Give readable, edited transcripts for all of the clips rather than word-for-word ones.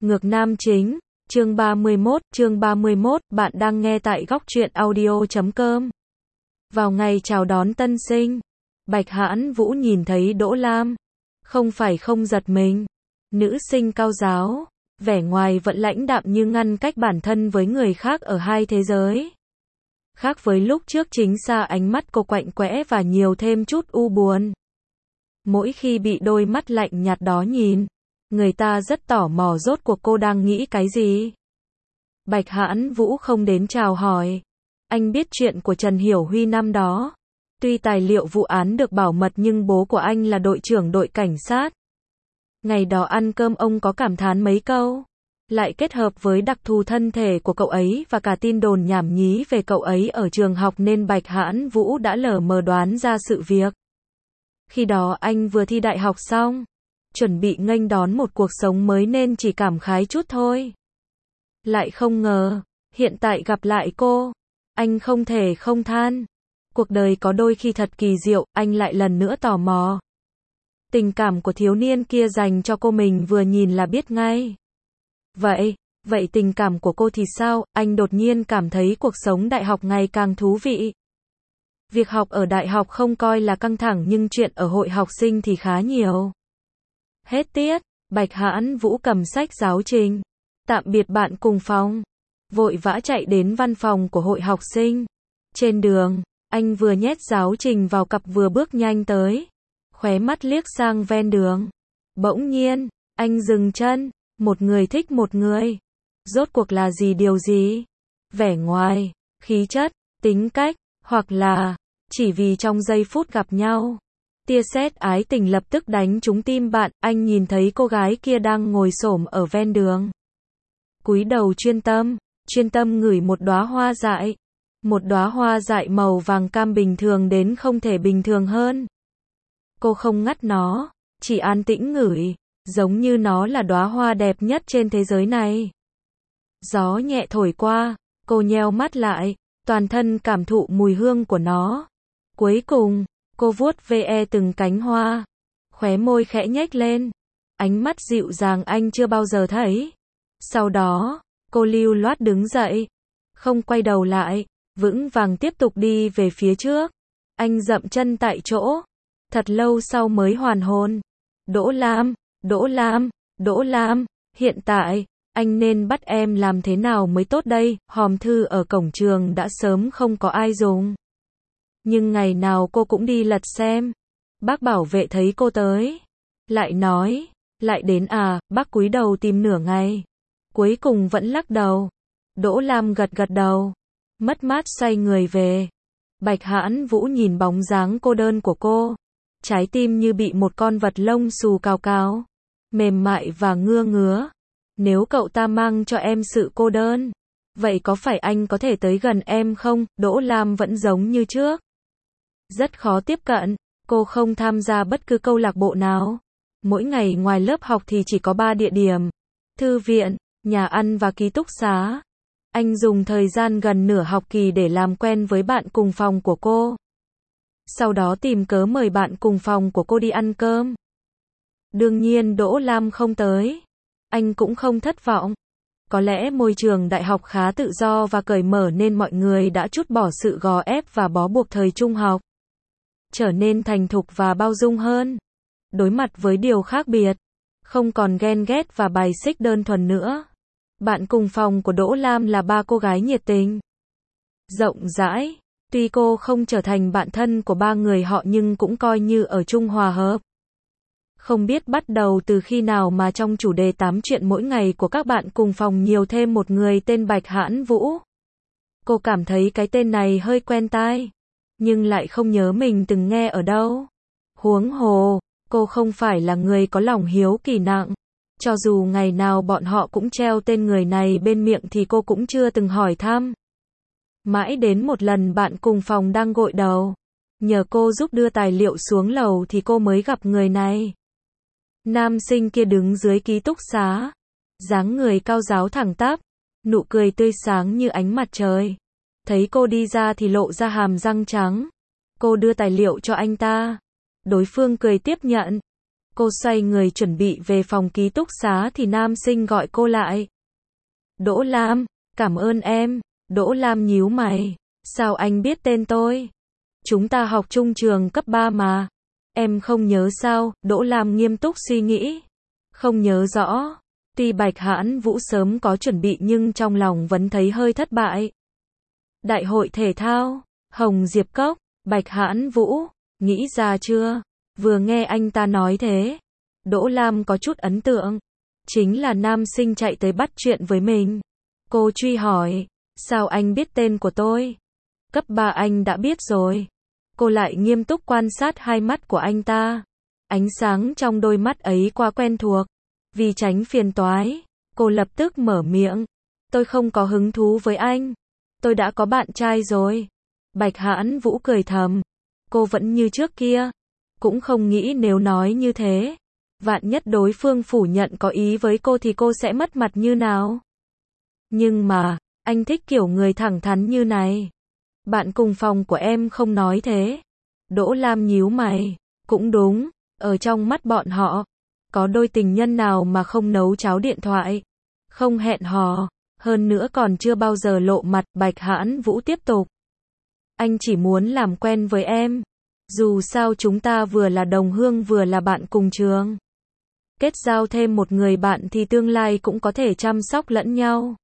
Ngược nam chính, chương 31, bạn đang nghe tại góc truyện audio.com. Vào ngày chào đón tân sinh, Bạch Hãn Vũ nhìn thấy Đỗ Lam, không phải không giật mình. Nữ sinh cao giáo, vẻ ngoài vẫn lãnh đạm như ngăn cách bản thân với người khác ở hai thế giới. Khác với lúc trước chính xa ánh mắt cô quạnh quẽ và nhiều thêm chút u buồn. Mỗi khi bị đôi mắt lạnh nhạt đó nhìn, người ta rất tò mò rốt cuộc cô đang nghĩ cái gì. Bạch Hãn Vũ không đến chào hỏi. Anh biết chuyện của Trần Hiểu Huy năm đó. Tuy tài liệu vụ án được bảo mật nhưng bố của anh là đội trưởng đội cảnh sát. Ngày đó ăn cơm ông có cảm thán mấy câu. Lại kết hợp với đặc thù thân thể của cậu ấy và cả tin đồn nhảm nhí về cậu ấy ở trường học nên Bạch Hãn Vũ đã lờ mờ đoán ra sự việc. Khi đó anh vừa thi đại học xong, chuẩn bị nghênh đón một cuộc sống mới nên chỉ cảm khái chút thôi. Lại không ngờ, hiện tại gặp lại cô, anh không thể không than. Cuộc đời có đôi khi thật kỳ diệu, anh lại lần nữa tò mò. Tình cảm của thiếu niên kia dành cho cô mình vừa nhìn là biết ngay. Vậy tình cảm của cô thì sao? Anh đột nhiên cảm thấy cuộc sống đại học ngày càng thú vị. Việc học ở đại học không coi là căng thẳng nhưng chuyện ở hội học sinh thì khá nhiều. Hết tiết, Bạch Hãn Vũ cầm sách giáo trình. Tạm biệt bạn cùng phòng. Vội vã chạy đến văn phòng của hội học sinh. Trên đường, anh vừa nhét giáo trình vào cặp vừa bước nhanh tới. Khóe mắt liếc sang ven đường. Bỗng nhiên, anh dừng chân. Một người thích một người. Rốt cuộc là điều gì? Vẻ ngoài, khí chất, tính cách, hoặc là chỉ vì trong giây phút gặp nhau. Tia sét ái tình lập tức đánh trúng tim bạn, anh nhìn thấy cô gái kia đang ngồi xổm ở ven đường. Cúi đầu chuyên tâm ngửi một đóa hoa dại. Một đóa hoa dại màu vàng cam bình thường đến không thể bình thường hơn. Cô không ngắt nó, chỉ an tĩnh ngửi, giống như nó là đóa hoa đẹp nhất trên thế giới này. Gió nhẹ thổi qua, cô nheo mắt lại, toàn thân cảm thụ mùi hương của nó. Cuối cùng, cô vuốt ve từng cánh hoa, khóe môi khẽ nhếch lên, ánh mắt dịu dàng anh chưa bao giờ thấy. Sau đó, cô lưu loát đứng dậy, không quay đầu lại, vững vàng tiếp tục đi về phía trước. Anh dậm chân tại chỗ, thật lâu sau mới hoàn hồn. Đỗ Lam, hiện tại, anh nên bắt em làm thế nào mới tốt đây? Hòm thư ở cổng trường đã sớm không có ai dùng. Nhưng ngày nào cô cũng đi lật xem. Bác bảo vệ thấy cô tới. Lại nói, lại đến à, bác cúi đầu tìm nửa ngày. Cuối cùng vẫn lắc đầu. Đỗ Lam gật đầu. Mất mát xoay người về. Bạch Hãn Vũ nhìn bóng dáng cô đơn của cô. Trái tim như bị một con vật lông xù cào, mềm mại và ngứa. Nếu cậu ta mang cho em sự cô đơn, vậy có phải anh có thể tới gần em không? Đỗ Lam vẫn giống như trước. Rất khó tiếp cận, cô không tham gia bất cứ câu lạc bộ nào. Mỗi ngày ngoài lớp học thì chỉ có 3 địa điểm: thư viện, nhà ăn và ký túc xá. Anh dùng thời gian gần nửa học kỳ để làm quen với bạn cùng phòng của cô. Sau đó tìm cớ mời bạn cùng phòng của cô đi ăn cơm. Đương nhiên Đỗ Lam không tới. Anh cũng không thất vọng. Có lẽ môi trường đại học khá tự do và cởi mở nên mọi người đã trút bỏ sự gò ép và bó buộc thời trung học. Trở nên thành thục và bao dung hơn. Đối mặt với điều khác biệt. Không còn ghen ghét và bài xích đơn thuần nữa. Bạn cùng phòng của Đỗ Lam là 3 cô gái nhiệt tình, rộng rãi. Tuy cô không trở thành bạn thân của 3 người họ nhưng cũng coi như ở chung hòa hợp. Không biết bắt đầu từ khi nào mà trong chủ đề 8 chuyện mỗi ngày của các bạn cùng phòng nhiều thêm một người tên Bạch Hãn Vũ. Cô cảm thấy cái tên này hơi quen tai, nhưng lại không nhớ mình từng nghe ở đâu. Huống hồ, cô không phải là người có lòng hiếu kỳ nặng. Cho dù ngày nào bọn họ cũng treo tên người này bên miệng thì cô cũng chưa từng hỏi thăm. Mãi đến một lần bạn cùng phòng đang gội đầu, nhờ cô giúp đưa tài liệu xuống lầu thì cô mới gặp người này. Nam sinh kia đứng dưới ký túc xá, dáng người cao ráo thẳng tắp, nụ cười tươi sáng như ánh mặt trời. Thấy cô đi ra thì lộ ra hàm răng trắng. Cô đưa tài liệu cho anh ta. Đối phương cười tiếp nhận. Cô xoay người chuẩn bị về phòng ký túc xá thì nam sinh gọi cô lại. Đỗ Lam, cảm ơn em. Đỗ Lam nhíu mày. Sao anh biết tên tôi? Chúng ta học chung trường cấp 3 mà. Em không nhớ sao? Đỗ Lam nghiêm túc suy nghĩ. Không nhớ rõ. Tuy Bạch Hãn Vũ sớm có chuẩn bị nhưng trong lòng vẫn thấy hơi thất bại. Đại hội thể thao, Hồng Diệp Cốc, Bạch Hãn Vũ, nghĩ ra chưa? Vừa nghe anh ta nói thế, Đỗ Lam có chút ấn tượng. Chính là nam sinh chạy tới bắt chuyện với mình. Cô truy hỏi, sao anh biết tên của tôi? Cấp 3 anh đã biết rồi. Cô lại nghiêm túc quan sát hai mắt của anh ta. Ánh sáng trong đôi mắt ấy quá quen thuộc. Vì tránh phiền toái, cô lập tức mở miệng. Tôi không có hứng thú với anh. Tôi đã có bạn trai rồi. Bạch Hãn Vũ cười thầm. Cô vẫn như trước kia. Cũng không nghĩ nếu nói như thế, vạn nhất đối phương phủ nhận có ý với cô thì cô sẽ mất mặt như nào. Nhưng mà, anh thích kiểu người thẳng thắn như này. Bạn cùng phòng của em không nói thế. Đỗ Lam nhíu mày. Cũng đúng, ở trong mắt bọn họ, có đôi tình nhân nào mà không nấu cháo điện thoại, không hẹn hò, hơn nữa còn chưa bao giờ lộ mặt. Bạch Hãn Vũ tiếp tục. Anh chỉ muốn làm quen với em. Dù sao chúng ta vừa là đồng hương vừa là bạn cùng trường. Kết giao thêm một người bạn thì tương lai cũng có thể chăm sóc lẫn nhau.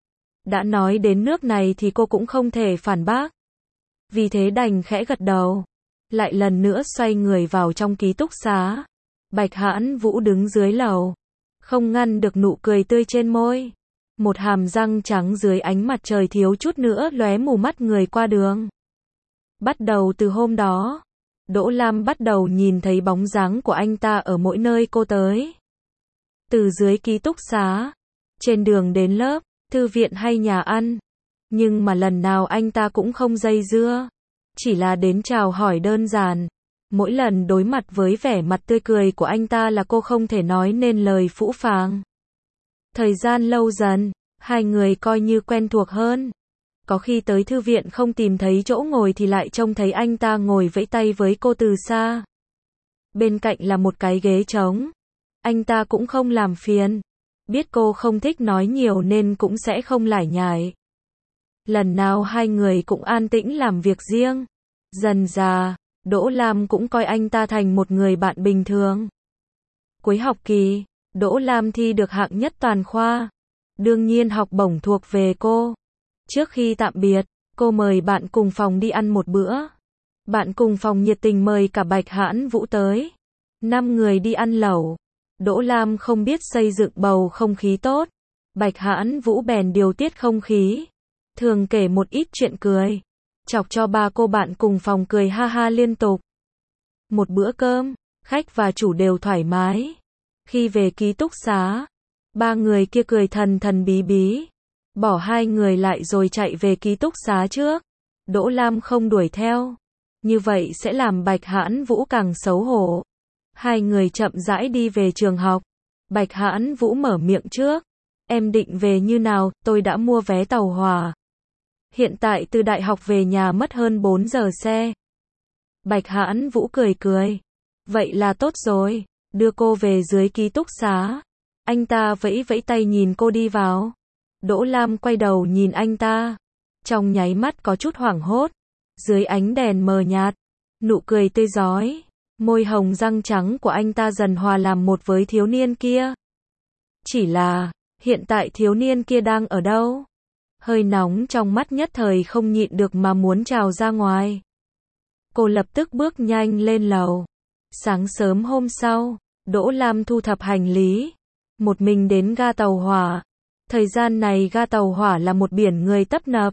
Đã nói đến nước này thì cô cũng không thể phản bác. Vì thế đành khẽ gật đầu. Lại lần nữa xoay người vào trong ký túc xá. Bạch Hãn Vũ đứng dưới lầu. Không ngăn được nụ cười tươi trên môi. Một hàm răng trắng dưới ánh mặt trời thiếu chút nữa lóe mù mắt người qua đường. Bắt đầu từ hôm đó, Đỗ Lam bắt đầu nhìn thấy bóng dáng của anh ta ở mỗi nơi cô tới. Từ dưới ký túc xá, trên đường đến lớp, thư viện hay nhà ăn. Nhưng mà lần nào anh ta cũng không dây dưa. Chỉ là đến chào hỏi đơn giản. Mỗi lần đối mặt với vẻ mặt tươi cười của anh ta là cô không thể nói nên lời phũ phàng. Thời gian lâu dần, hai người coi như quen thuộc hơn. Có khi tới thư viện không tìm thấy chỗ ngồi thì lại trông thấy anh ta ngồi vẫy tay với cô từ xa. Bên cạnh là một cái ghế trống. Anh ta cũng không làm phiền. Biết cô không thích nói nhiều nên cũng sẽ không lải nhải. Lần nào hai người cũng an tĩnh làm việc riêng. Dần dà, Đỗ Lam cũng coi anh ta thành một người bạn bình thường. Cuối học kỳ, Đỗ Lam thi được hạng nhất toàn khoa. Đương nhiên học bổng thuộc về cô. Trước khi tạm biệt, cô mời bạn cùng phòng đi ăn một bữa. Bạn cùng phòng nhiệt tình mời cả Bạch Hãn Vũ tới. 5 người đi ăn lẩu. Đỗ Lam không biết xây dựng bầu không khí tốt. Bạch Hãn Vũ bèn điều tiết không khí. Thường kể một ít chuyện cười. Chọc cho ba cô bạn cùng phòng cười ha ha liên tục. Một bữa cơm, khách và chủ đều thoải mái. Khi về ký túc xá, ba người kia cười thần thần bí bí. Bỏ hai người lại rồi chạy về ký túc xá trước. Đỗ Lam không đuổi theo. Như vậy sẽ làm Bạch Hãn Vũ càng xấu hổ. Hai người chậm rãi đi về trường học. Bạch Hãn Vũ mở miệng trước. Em định về như nào? Tôi đã mua vé tàu hỏa. Hiện tại từ đại học về nhà mất hơn 4 giờ xe. Bạch Hãn Vũ cười cười. Vậy là tốt rồi. Đưa cô về dưới ký túc xá. Anh ta vẫy vẫy tay nhìn cô đi vào. Đỗ Lam quay đầu nhìn anh ta. Trong nháy mắt có chút hoảng hốt. Dưới ánh đèn mờ nhạt, nụ cười tươi rói, môi hồng răng trắng của anh ta dần hòa làm một với thiếu niên kia. Chỉ là, hiện tại thiếu niên kia đang ở đâu? Hơi nóng trong mắt nhất thời không nhịn được mà muốn trào ra ngoài. Cô lập tức bước nhanh lên lầu. Sáng sớm hôm sau, Đỗ Lam thu thập hành lý, một mình đến ga tàu hỏa. Thời gian này ga tàu hỏa là một biển người tấp nập.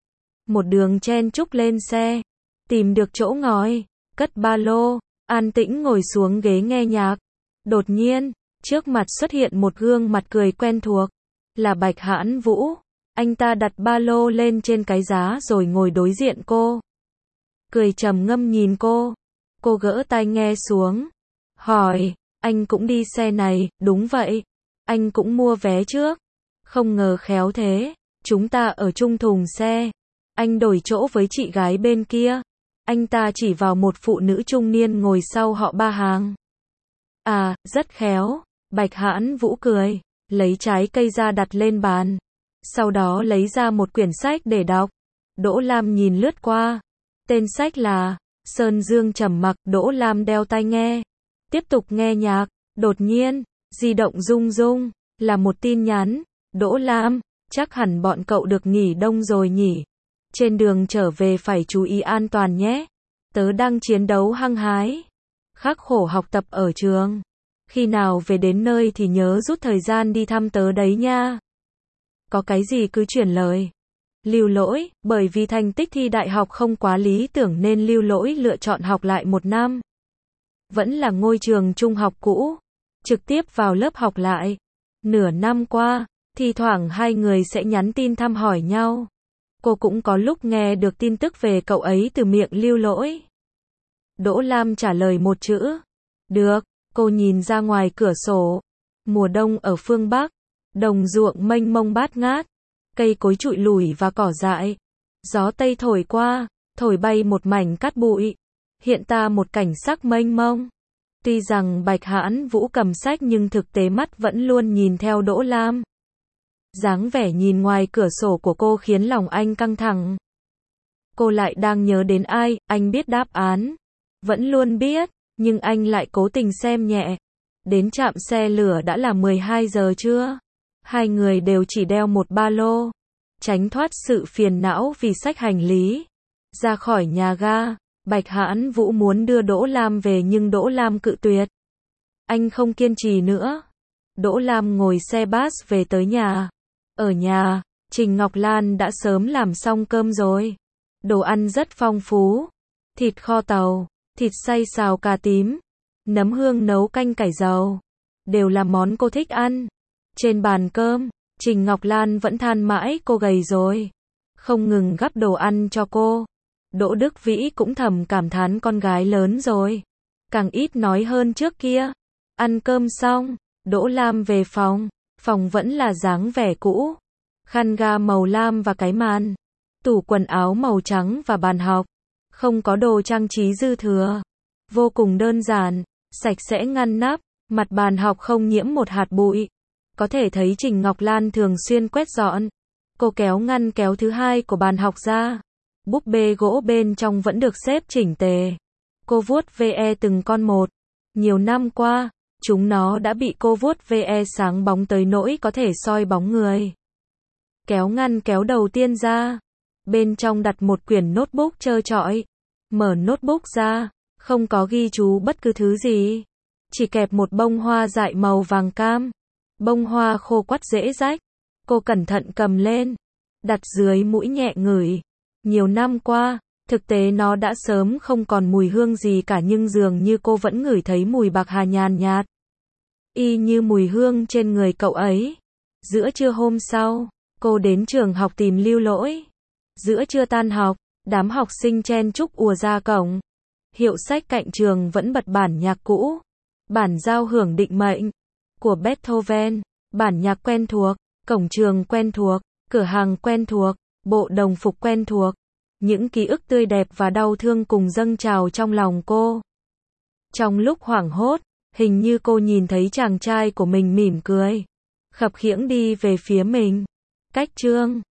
Một đường chen chúc lên xe, tìm được chỗ ngồi, cất ba lô, an tĩnh ngồi xuống ghế nghe nhạc. Đột nhiên, trước mặt xuất hiện một gương mặt cười quen thuộc, là Bạch Hãn Vũ. Anh ta đặt ba lô lên trên cái giá rồi ngồi đối diện cô. Cười trầm ngâm nhìn cô. Cô gỡ tai nghe xuống, hỏi, anh cũng đi xe này? Đúng vậy, anh cũng mua vé trước. Không ngờ khéo thế, chúng ta ở chung thùng xe. Anh đổi chỗ với chị gái bên kia. Anh ta chỉ vào một phụ nữ trung niên ngồi sau họ ba hàng. À, rất khéo. Bạch Hãn Vũ cười, lấy trái cây ra đặt lên bàn. Sau đó lấy ra một quyển sách để đọc. Đỗ Lam nhìn lướt qua. Tên sách là Sơn Dương Trầm Mặc. Đỗ Lam đeo tai nghe, tiếp tục nghe nhạc. Đột nhiên, di động rung rung, là một tin nhắn. Đỗ Lam, chắc hẳn bọn cậu được nghỉ đông rồi nhỉ? Trên đường trở về phải chú ý an toàn nhé. Tớ đang chiến đấu hăng hái, khắc khổ học tập ở trường. Khi nào về đến nơi thì nhớ rút thời gian đi thăm tớ đấy nha. Có cái gì cứ chuyển lời. Lưu Lỗi, bởi vì thành tích thi đại học không quá lý tưởng nên Lưu Lỗi lựa chọn học lại một năm. Vẫn là ngôi trường trung học cũ, trực tiếp vào lớp học lại. Nửa năm qua, thi thoảng hai người sẽ nhắn tin thăm hỏi nhau. Cô cũng có lúc nghe được tin tức về cậu ấy từ miệng Lưu Lỗi. Đỗ Lam trả lời một chữ. Được. Cô nhìn ra ngoài cửa sổ. Mùa đông ở phương Bắc, đồng ruộng mênh mông bát ngát, cây cối trụi lủi và cỏ dại. Gió Tây thổi qua, thổi bay một mảnh cát bụi, hiện ta một cảnh sắc mênh mông. Tuy rằng Bạch Hãn Vũ cầm sách nhưng thực tế mắt vẫn luôn nhìn theo Đỗ Lam. Dáng vẻ nhìn ngoài cửa sổ của cô khiến lòng anh căng thẳng. Cô lại đang nhớ đến ai, anh biết đáp án. Vẫn luôn biết, nhưng anh lại cố tình xem nhẹ. Đến trạm xe lửa đã là 12 giờ trưa. Hai người đều chỉ đeo một ba lô, tránh thoát sự phiền não vì xách hành lý. Ra khỏi nhà ga, Bạch Hãn Vũ muốn đưa Đỗ Lam về nhưng Đỗ Lam cự tuyệt. Anh không kiên trì nữa. Đỗ Lam ngồi xe bus về tới nhà. Ở nhà, Trình Ngọc Lan đã sớm làm xong cơm rồi. Đồ ăn rất phong phú. Thịt kho tàu, thịt xay xào cà tím, nấm hương nấu canh cải dầu. Đều là món cô thích ăn. Trên bàn cơm, Trình Ngọc Lan vẫn than mãi cô gầy rồi. Không ngừng gắp đồ ăn cho cô. Đỗ Đức Vĩ cũng thầm cảm thán con gái lớn rồi. Càng ít nói hơn trước kia. Ăn cơm xong, Đỗ Lam về phòng. Phòng vẫn là dáng vẻ cũ. Khăn ga màu lam và cái màn. Tủ quần áo màu trắng và bàn học. Không có đồ trang trí dư thừa. Vô cùng đơn giản, sạch sẽ ngăn nắp. Mặt bàn học không nhiễm một hạt bụi. Có thể thấy Trình Ngọc Lan thường xuyên quét dọn. Cô kéo ngăn kéo thứ hai của bàn học ra. Búp bê gỗ bên trong vẫn được xếp chỉnh tề. Cô vuốt ve từng con một. Nhiều năm qua, chúng nó đã bị cô vuốt ve sáng bóng tới nỗi có thể soi bóng người. Kéo ngăn kéo đầu tiên ra. Bên trong đặt một quyển notebook trơ trọi. Mở notebook ra, không có ghi chú bất cứ thứ gì. Chỉ kẹp một bông hoa dại màu vàng cam. Bông hoa khô quắt dễ rách. Cô cẩn thận cầm lên, đặt dưới mũi nhẹ ngửi. Nhiều năm qua, thực tế nó đã sớm không còn mùi hương gì cả nhưng dường như cô vẫn ngửi thấy mùi bạc hà nhàn nhạt. Y như mùi hương trên người cậu ấy. Giữa trưa hôm sau, cô đến trường học tìm Lưu Lỗi. Giữa trưa tan học, đám học sinh chen chúc ùa ra cổng. Hiệu sách cạnh trường vẫn bật bản nhạc cũ. Bản giao hưởng định mệnh của Beethoven. Bản nhạc quen thuộc, cổng trường quen thuộc, cửa hàng quen thuộc, bộ đồng phục quen thuộc. Những ký ức tươi đẹp và đau thương cùng dâng trào trong lòng cô. Trong lúc hoảng hốt, hình như cô nhìn thấy chàng trai của mình mỉm cười, khập khiễng đi về phía mình. Cách chương